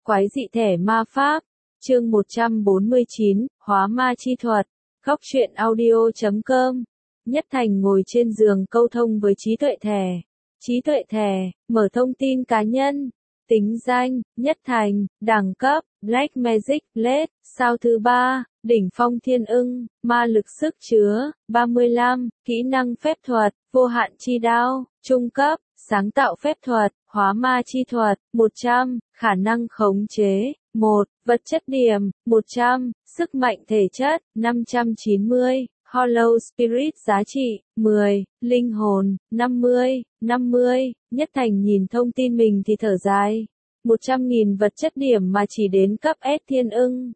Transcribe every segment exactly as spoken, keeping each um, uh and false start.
Quái dị thẻ ma pháp. Chương một trăm bốn mươi chín, Hóa ma chi thuật. Góc truyện audio chấm com. Nhất Thành ngồi trên giường câu thông với trí tuệ thẻ. Trí tuệ thẻ, mở thông tin cá nhân. Tính danh, Nhất Thành, đẳng cấp, Black Magic Blade, sao thứ ba, đỉnh phong thiên ưng, ma lực sức chứa, ba mươi lăm, kỹ năng phép thuật, vô hạn chi đao, trung cấp, sáng tạo phép thuật, hóa ma chi thuật, một trăm, khả năng khống chế, một, vật chất điểm, một trăm, sức mạnh thể chất, năm trăm chín mươi. Hollow Spirit giá trị, mười, linh hồn, năm mươi, năm mươi, Nhất Thành nhìn thông tin mình thì thở dài. một trăm nghìn vật chất điểm mà chỉ đến cấp S thiên ưng.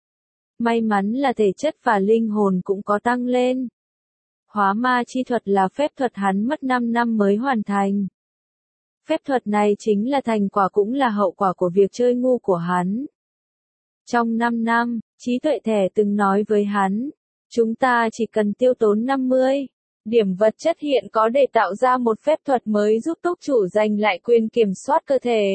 May mắn là thể chất và linh hồn cũng có tăng lên. Hóa ma chi thuật là phép thuật hắn mất năm năm mới hoàn thành. Phép thuật này chính là thành quả cũng là hậu quả của việc chơi ngu của hắn. Trong năm năm, trí tuệ thẻ từng nói với hắn, chúng ta chỉ cần tiêu tốn năm mươi điểm vật chất hiện có để tạo ra một phép thuật mới giúp túc chủ giành lại quyền kiểm soát cơ thể.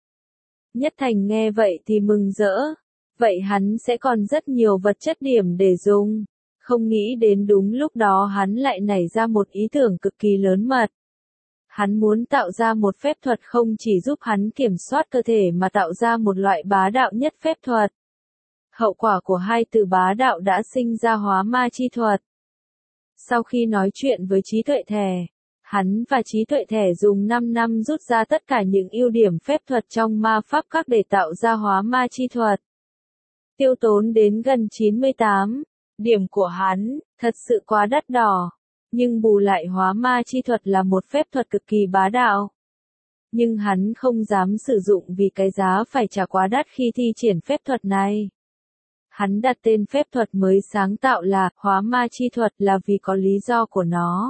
Nhất Thành nghe vậy thì mừng rỡ. Vậy hắn sẽ còn rất nhiều vật chất điểm để dùng. Không nghĩ đến đúng lúc đó hắn lại nảy ra một ý tưởng cực kỳ lớn mật. Hắn muốn tạo ra một phép thuật không chỉ giúp hắn kiểm soát cơ thể mà tạo ra một loại bá đạo nhất phép thuật. Hậu quả của hai từ bá đạo đã sinh ra hóa ma chi thuật. Sau khi nói chuyện với trí tuệ thẻ, hắn và trí tuệ thẻ dùng năm năm rút ra tất cả những ưu điểm phép thuật trong ma pháp các để tạo ra hóa ma chi thuật. Tiêu tốn đến gần chín mươi tám điểm của hắn, thật sự quá đắt đỏ. Nhưng bù lại hóa ma chi thuật là một phép thuật cực kỳ bá đạo. Nhưng hắn không dám sử dụng vì cái giá phải trả quá đắt khi thi triển phép thuật này. Hắn đặt tên phép thuật mới sáng tạo là hóa ma chi thuật là vì có lý do của nó.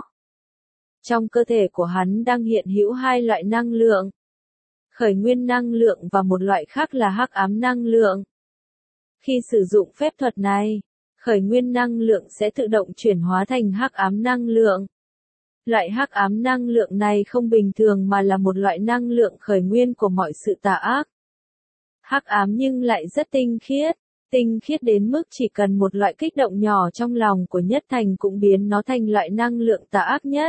Trong cơ thể của hắn đang hiện hữu hai loại năng lượng. Khởi nguyên năng lượng và một loại khác là hắc ám năng lượng. Khi sử dụng phép thuật này, khởi nguyên năng lượng sẽ tự động chuyển hóa thành hắc ám năng lượng. Loại hắc ám năng lượng này không bình thường mà là một loại năng lượng khởi nguyên của mọi sự tà ác. Hắc ám nhưng lại rất tinh khiết, tinh khiết đến mức chỉ cần một loại kích động nhỏ trong lòng của Nhất Thành cũng biến nó thành loại năng lượng tà ác nhất.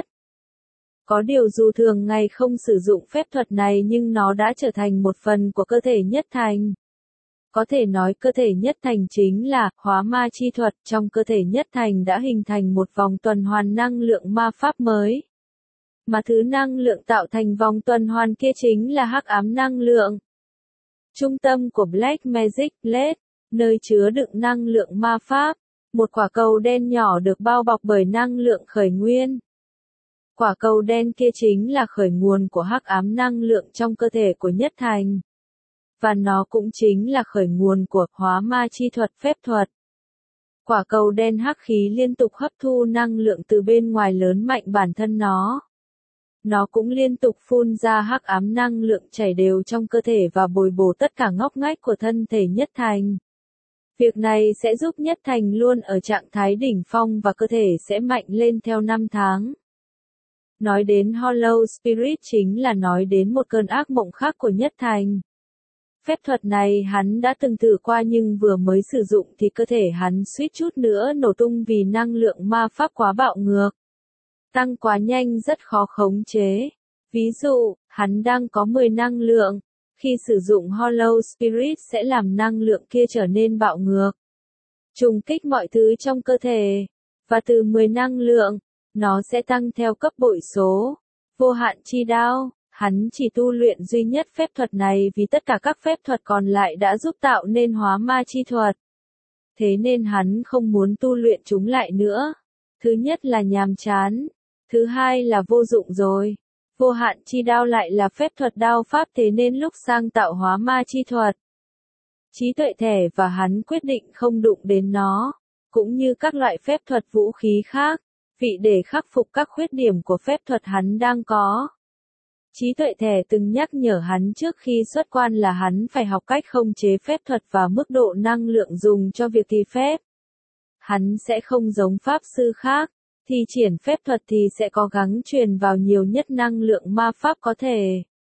Có điều dù thường ngày không sử dụng phép thuật này nhưng nó đã trở thành một phần của cơ thể Nhất Thành. Có thể nói cơ thể Nhất Thành chính là hóa ma chi thuật, trong cơ thể Nhất Thành đã hình thành một vòng tuần hoàn năng lượng ma pháp mới. Mà thứ năng lượng tạo thành vòng tuần hoàn kia chính là hắc ám năng lượng. Trung tâm của Black Magic Blade, nơi chứa đựng năng lượng ma pháp, một quả cầu đen nhỏ được bao bọc bởi năng lượng khởi nguyên. Quả cầu đen kia chính là khởi nguồn của hắc ám năng lượng trong cơ thể của Nhất Thành. Và nó cũng chính là khởi nguồn của hóa ma chi thuật phép thuật. Quả cầu đen hắc khí liên tục hấp thu năng lượng từ bên ngoài lớn mạnh bản thân nó. Nó cũng liên tục phun ra hắc ám năng lượng chảy đều trong cơ thể và bồi bổ tất cả ngóc ngách của thân thể Nhất Thành. Việc này sẽ giúp Nhất Thành luôn ở trạng thái đỉnh phong và cơ thể sẽ mạnh lên theo năm tháng. Nói đến Hollow Spirit chính là nói đến một cơn ác mộng khác của Nhất Thành. Phép thuật này hắn đã từng thử qua nhưng vừa mới sử dụng thì cơ thể hắn suýt chút nữa nổ tung vì năng lượng ma pháp quá bạo ngược. Tăng quá nhanh rất khó khống chế. Ví dụ, hắn đang có mười năng lượng. Khi sử dụng Hollow Spirit sẽ làm năng lượng kia trở nên bạo ngược. Trùng kích mọi thứ trong cơ thể. Và từ mười năng lượng, nó sẽ tăng theo cấp bội số. Vô hạn chi đao. Hắn chỉ tu luyện duy nhất phép thuật này vì tất cả các phép thuật còn lại đã giúp tạo nên hóa ma chi thuật. Thế nên hắn không muốn tu luyện chúng lại nữa. Thứ nhất là nhàm chán. Thứ hai là vô dụng rồi. Vô hạn chi đao lại là phép thuật đao pháp thế nên lúc sang tạo hóa ma chi thuật. Trí tuệ thẻ và hắn quyết định không đụng đến nó. Cũng như các loại phép thuật vũ khí khác. Vì để khắc phục các khuyết điểm của phép thuật hắn đang có. Trí tuệ thẻ từng nhắc nhở hắn trước khi xuất quan là hắn phải học cách khống chế phép thuật và mức độ năng lượng dùng cho việc thi phép. Hắn sẽ không giống pháp sư khác, thi triển phép thuật thì sẽ cố gắng truyền vào nhiều nhất năng lượng ma pháp có thể.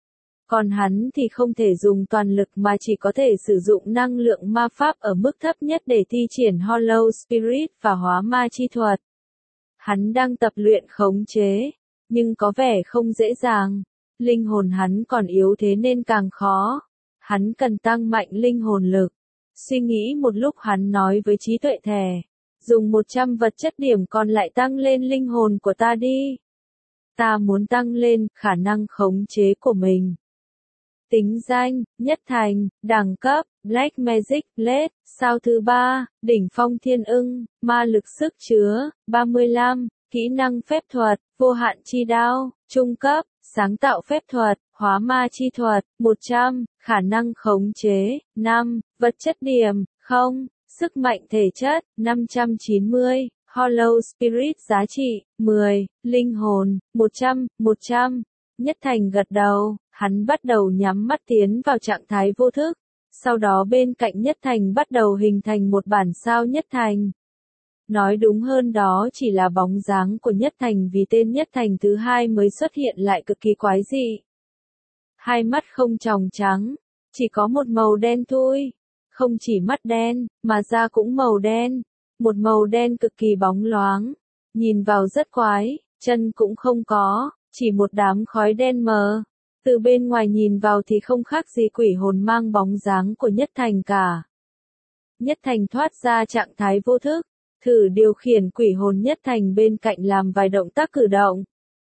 Còn hắn thì không thể dùng toàn lực mà chỉ có thể sử dụng năng lượng ma pháp ở mức thấp nhất để thi triển Hollow Spirit và hóa ma chi thuật. Hắn đang tập luyện khống chế, nhưng có vẻ không dễ dàng. Linh hồn hắn còn yếu thế nên càng khó. Hắn cần tăng mạnh linh hồn lực. Suy nghĩ một lúc hắn nói với trí tuệ thẻ. Dùng một trăm vật chất điểm còn lại tăng lên linh hồn của ta đi. Ta muốn tăng lên khả năng khống chế của mình. Tính danh, nhất thành, đẳng cấp, Black Magic Blade, sao thứ ba, đỉnh phong thiên ưng, ma lực sức chứa, ba mươi lăm, kỹ năng phép thuật, vô hạn chi đao, trung cấp, sáng tạo phép thuật, hóa ma chi thuật, một trăm, khả năng khống chế, năm, vật chất điểm, không, sức mạnh thể chất, năm trăm chín mươi, Hollow Spirit giá trị, mười, linh hồn, một trăm, một trăm. Nhất Thành gật đầu, hắn bắt đầu nhắm mắt tiến vào trạng thái vô thức. Sau đó bên cạnh Nhất Thành bắt đầu hình thành một bản sao Nhất Thành. Nói đúng hơn đó chỉ là bóng dáng của Nhất Thành vì tên Nhất Thành thứ hai mới xuất hiện lại cực kỳ quái dị. Hai mắt không tròng trắng, chỉ có một màu đen thôi. Không chỉ mắt đen, mà da cũng màu đen. Một màu đen cực kỳ bóng loáng. Nhìn vào rất quái, chân cũng không có, chỉ một đám khói đen mờ. Từ bên ngoài nhìn vào thì không khác gì quỷ hồn mang bóng dáng của Nhất Thành cả. Nhất Thành thoát ra trạng thái vô thức, thử điều khiển quỷ hồn Nhất Thành bên cạnh làm vài động tác cử động.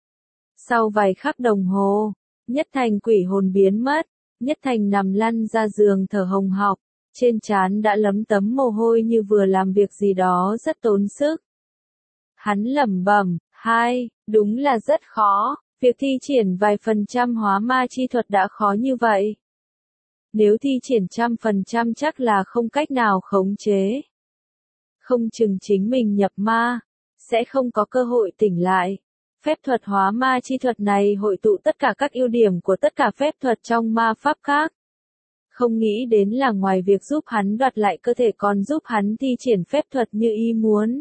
Sau vài khắc đồng hồ, Nhất Thành quỷ hồn biến mất, Nhất Thành nằm lăn ra giường thở hồng hộc, trên trán đã lấm tấm mồ hôi như vừa làm việc gì đó rất tốn sức. Hắn lẩm bẩm, hai, đúng là rất khó. Việc thi triển vài phần trăm hóa ma chi thuật đã khó như vậy. Nếu thi triển trăm phần trăm chắc là không cách nào khống chế. Không chừng chính mình nhập ma, sẽ không có cơ hội tỉnh lại. Phép thuật hóa ma chi thuật này hội tụ tất cả các ưu điểm của tất cả phép thuật trong ma pháp khác. Không nghĩ đến là ngoài việc giúp hắn đoạt lại cơ thể còn giúp hắn thi triển phép thuật như ý muốn.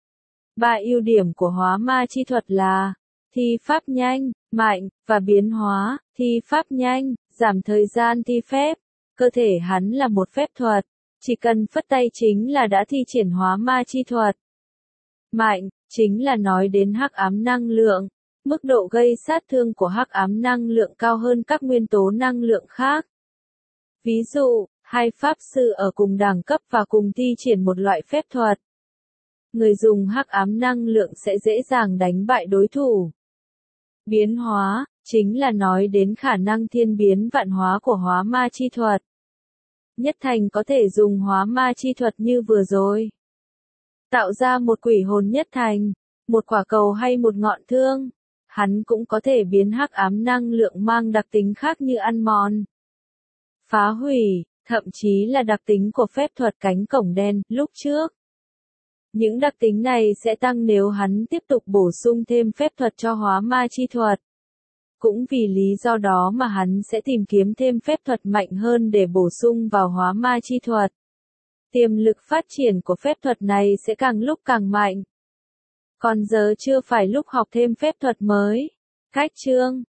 Ba ưu điểm của hóa ma chi thuật là thi pháp nhanh, mạnh, và biến hóa. Thi pháp nhanh, giảm thời gian thi phép. Cơ thể hắn là một phép thuật, chỉ cần phất tay chính là đã thi triển hóa ma chi thuật. Mạnh, chính là nói đến hắc ám năng lượng. Mức độ gây sát thương của hắc ám năng lượng cao hơn các nguyên tố năng lượng khác. Ví dụ, hai pháp sư ở cùng đẳng cấp và cùng thi triển một loại phép thuật. Người dùng hắc ám năng lượng sẽ dễ dàng đánh bại đối thủ. Biến hóa, chính là nói đến khả năng thiên biến vạn hóa của hóa ma chi thuật. Nhất Thành có thể dùng hóa ma chi thuật như vừa rồi. Tạo ra một quỷ hồn Nhất Thành, một quả cầu hay một ngọn thương. Hắn cũng có thể biến hắc ám năng lượng mang đặc tính khác như ăn mòn, phá hủy, thậm chí là đặc tính của phép thuật cánh cổng đen lúc trước. Những đặc tính này sẽ tăng nếu hắn tiếp tục bổ sung thêm phép thuật cho hóa ma chi thuật. Cũng vì lý do đó mà hắn sẽ tìm kiếm thêm phép thuật mạnh hơn để bổ sung vào hóa ma chi thuật. Tiềm lực phát triển của phép thuật này sẽ càng lúc càng mạnh. Còn giờ chưa phải lúc học thêm phép thuật mới. Cách chương